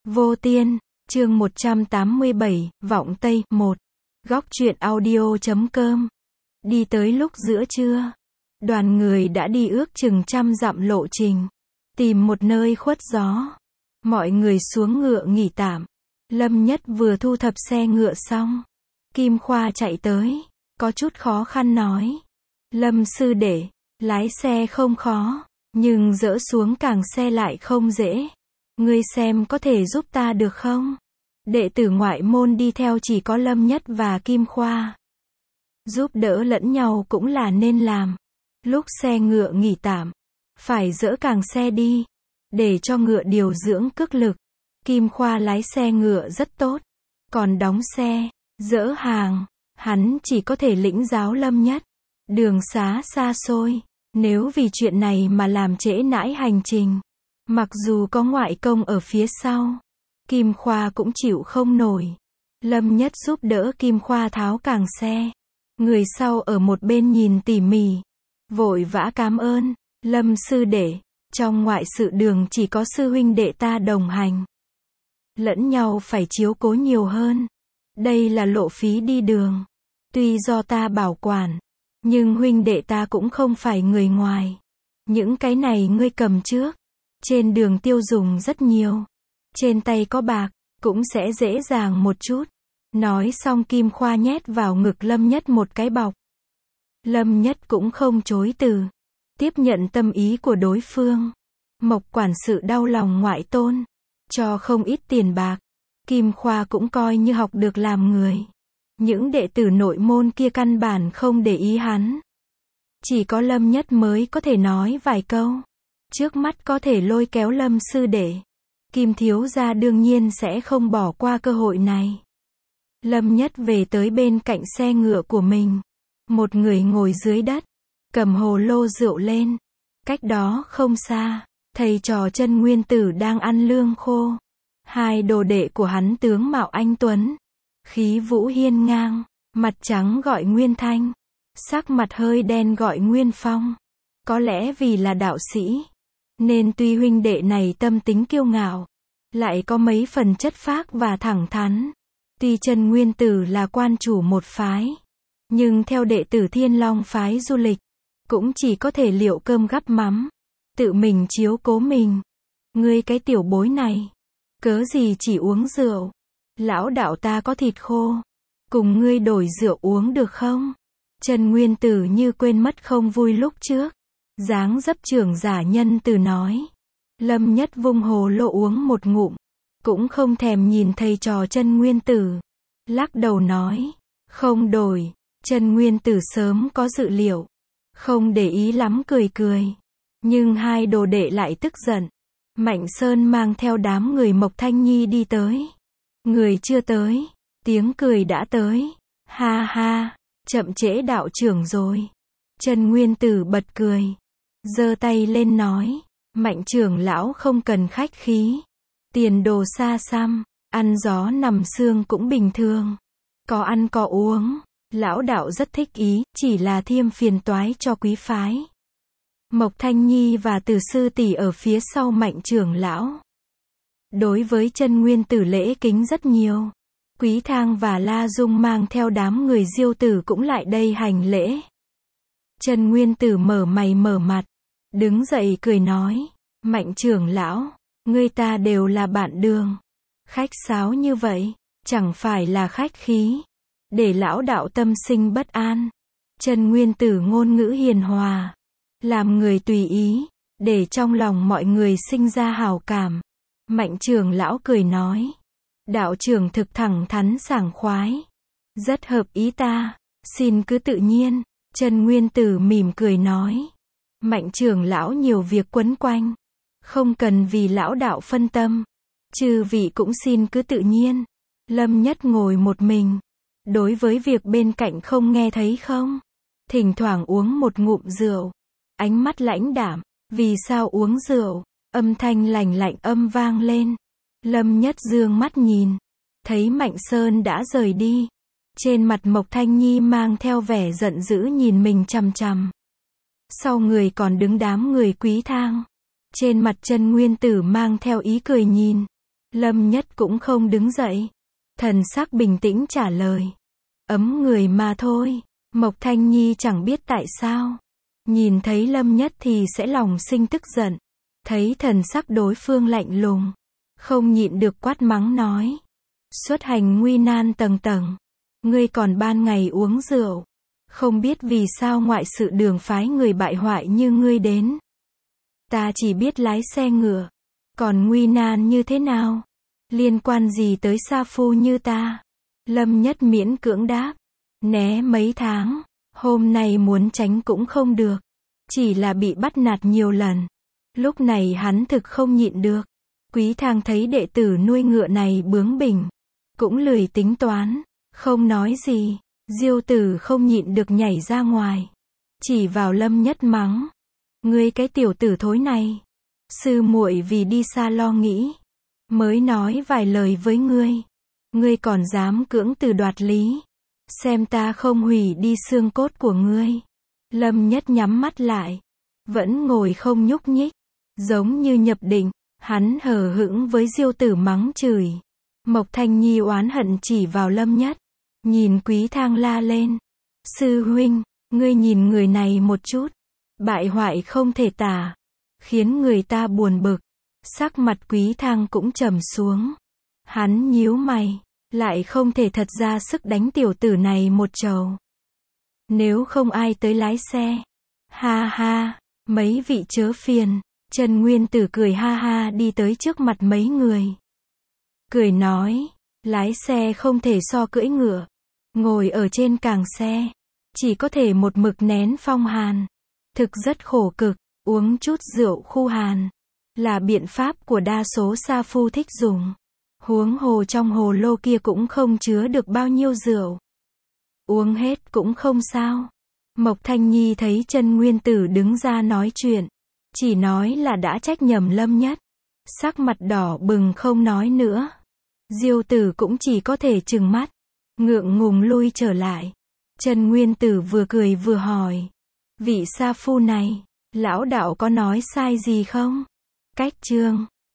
Vô Tiên, chương 187, Vọng Tây, 1. Góc truyện audio.com. Đi tới lúc giữa trưa, đoàn người đã đi ước chừng 100 dặm lộ trình, tìm một nơi khuất gió. Mọi người xuống ngựa nghỉ tạm. Lâm Nhất vừa thu thập xe ngựa xong, Kim Khoa chạy tới, có chút khó khăn nói. Lâm sư đệ, lái xe không khó, nhưng dỡ xuống càng xe lại không dễ. Ngươi xem có thể giúp ta được không? Đệ tử ngoại môn đi theo chỉ có Lâm Nhất và Kim Khoa. Giúp đỡ lẫn nhau cũng là nên làm. Lúc xe ngựa nghỉ tạm, phải dỡ càng xe đi, để cho ngựa điều dưỡng cước lực. Kim Khoa lái xe ngựa rất tốt, còn đóng xe, dỡ hàng, hắn chỉ có thể lĩnh giáo Lâm Nhất. Đường xá xa xôi, nếu vì chuyện này mà làm trễ nải hành trình, mặc dù có ngoại công ở phía sau, Kim Khoa cũng chịu không nổi. Lâm Nhất giúp đỡ Kim Khoa tháo càng xe. Người sau ở một bên nhìn tỉ mỉ, vội vã cảm ơn. Lâm sư đệ, trong ngoại sự đường chỉ có sư huynh đệ ta đồng hành. Lẫn nhau phải chiếu cố nhiều hơn. Đây là lộ phí đi đường. Tuy do ta bảo quản, nhưng huynh đệ ta cũng không phải người ngoài. Những cái này ngươi cầm trước. Trên đường tiêu dùng rất nhiều. Trên tay có bạc, cũng sẽ dễ dàng một chút. Nói xong Kim Khoa nhét vào ngực Lâm Nhất một cái bọc. Lâm Nhất cũng không chối từ, tiếp nhận tâm ý của đối phương. Mộc quản sự đau lòng ngoại tôn, cho không ít tiền bạc. Kim Khoa cũng coi như học được làm người. Những đệ tử nội môn kia căn bản không để ý hắn. Chỉ có Lâm Nhất mới có thể nói vài câu. Trước mắt có thể lôi kéo Lâm sư đệ, Kim thiếu gia đương nhiên sẽ không bỏ qua cơ hội này. Lâm Nhất về tới bên cạnh xe ngựa của mình. Một người ngồi dưới đất, cầm hồ lô rượu lên. Cách đó không xa, thầy trò Chân Nguyên Tử đang ăn lương khô. Hai đồ đệ của hắn tướng mạo anh tuấn, khí vũ hiên ngang, mặt trắng gọi Nguyên Thanh, sắc mặt hơi đen gọi Nguyên Phong. Có lẽ vì là đạo sĩ, nên tuy huynh đệ này tâm tính kiêu ngạo, lại có mấy phần chất phác và thẳng thắn. Tuy Chân Nguyên Tử là quan chủ một phái, nhưng theo đệ tử Thiên Long phái du lịch, cũng chỉ có thể liệu cơm gắp mắm, tự mình chiếu cố mình. Ngươi cái tiểu bối này, cớ gì chỉ uống rượu? Lão đạo ta có thịt khô, cùng ngươi đổi rượu uống được không? Chân Nguyên Tử như quên mất không vui lúc trước, dáng dấp trưởng giả nhân từ nói. Lâm Nhất vung hồ lô uống một ngụm, cũng không thèm nhìn thầy trò Chân Nguyên Tử, lắc đầu nói, không đổi. Chân Nguyên Tử sớm có dự liệu, không để ý lắm cười cười. Nhưng hai đồ đệ lại tức giận. Mạnh Sơn mang theo đám người Mộc Thanh Nhi đi tới. Người chưa tới, tiếng cười đã tới. Ha ha, chậm trễ đạo trưởng rồi. Chân Nguyên Tử bật cười, giơ tay lên nói, Mạnh trưởng lão không cần khách khí. Tiền đồ xa xăm, ăn gió nằm sương cũng bình thường. Có ăn có uống, lão đạo rất thích ý, chỉ là thêm phiền toái cho quý phái. Mộc Thanh Nhi và Từ sư tỷ ở phía sau Mạnh trưởng lão. Đối với Chân Nguyên Tử lễ kính rất nhiều. Quý Thang và La Dung mang theo đám người Diêu Tử cũng lại đây hành lễ. Chân Nguyên Tử mở mày mở mặt, đứng dậy cười nói, Mạnh trưởng lão, ngươi ta đều là bạn đường. Khách sáo như vậy, chẳng phải là khách khí, để lão đạo tâm sinh bất an. Chân Nguyên Tử ngôn ngữ hiền hòa, làm người tùy ý, để trong lòng mọi người sinh ra hảo cảm. Mạnh trưởng lão cười nói, đạo trưởng thực thẳng thắn sảng khoái, rất hợp ý ta, xin cứ tự nhiên. Chân Nguyên Tử mỉm cười nói, Mạnh trưởng lão nhiều việc quấn quanh, không cần vì lão đạo phân tâm, chư vị cũng xin cứ tự nhiên. Lâm Nhất ngồi một mình, đối với việc bên cạnh không nghe thấy không, thỉnh thoảng uống một ngụm rượu, ánh mắt lãnh đạm. Vì sao uống rượu? Âm thanh lành lạnh âm vang lên. Lâm Nhất dương mắt nhìn, thấy Mạnh Sơn đã rời đi. Trên mặt Mộc Thanh Nhi mang theo vẻ giận dữ nhìn mình chằm chằm. Sau người còn đứng đám người Quý Thang. Trên mặt Chân Nguyên Tử mang theo ý cười nhìn. Lâm Nhất cũng không đứng dậy. Thần sắc bình tĩnh trả lời. Ấm người mà thôi. Mộc Thanh Nhi chẳng biết tại sao. Nhìn thấy Lâm Nhất thì sẽ lòng sinh tức giận. Thấy thần sắc đối phương lạnh lùng. Không nhịn được quát mắng nói. Xuất hành nguy nan tầng tầng. Ngươi còn ban ngày uống rượu. Không biết vì sao ngoại sự đường phái người bại hoại như ngươi đến. Ta chỉ biết lái xe ngựa. Còn nguy nan như thế nào? Liên quan gì tới sa phu như ta? Lâm Nhất miễn cưỡng đáp. Né mấy tháng. Hôm nay muốn tránh cũng không được. Chỉ là bị bắt nạt nhiều lần. Lúc này hắn thực không nhịn được. Quý Thang thấy đệ tử nuôi ngựa này bướng bỉnh. Cũng lười tính toán. Không nói gì. Diêu Tử không nhịn được nhảy ra ngoài. Chỉ vào Lâm Nhất mắng. Ngươi cái tiểu tử thối này. Sư muội vì đi xa lo nghĩ. Mới nói vài lời với ngươi. Ngươi còn dám cưỡng từ đoạt lý. Xem ta không hủy đi xương cốt của ngươi. Lâm Nhất nhắm mắt lại. Vẫn ngồi không nhúc nhích. Giống như nhập định. Hắn hờ hững với Diêu Tử mắng chửi. Mộc Thanh Nhi oán hận chỉ vào Lâm Nhất. Nhìn Quý Thang la lên. Sư huynh, ngươi nhìn người này một chút. Bại hoại không thể tả. Khiến người ta buồn bực. Sắc mặt Quý Thang cũng trầm xuống. Hắn nhíu mày. Lại không thể thật ra sức đánh tiểu tử này một trầu. Nếu không ai tới lái xe. Ha ha, mấy vị chớ phiền. Trần Nguyên Tử cười ha ha đi tới trước mặt mấy người. Cười nói, lái xe không thể so cưỡi ngựa. Ngồi ở trên càng xe. Chỉ có thể một mực nén phong hàn. Thực rất khổ cực, uống chút rượu khu hàn. Là biện pháp của đa số sa phu thích dùng. Huống hồ trong hồ lô kia cũng không chứa được bao nhiêu rượu. Uống hết cũng không sao. Mộc Thanh Nhi thấy Trần Nguyên Tử đứng ra nói chuyện. Chỉ nói là đã trách nhầm Lâm Nhất. Sắc mặt đỏ bừng không nói nữa. Diêu Tử cũng chỉ có thể trừng mắt. Ngượng ngùng lui trở lại. Trần Nguyên Tử vừa cười vừa hỏi. Vị sa phu này, lão đạo có nói sai gì không? Cách chương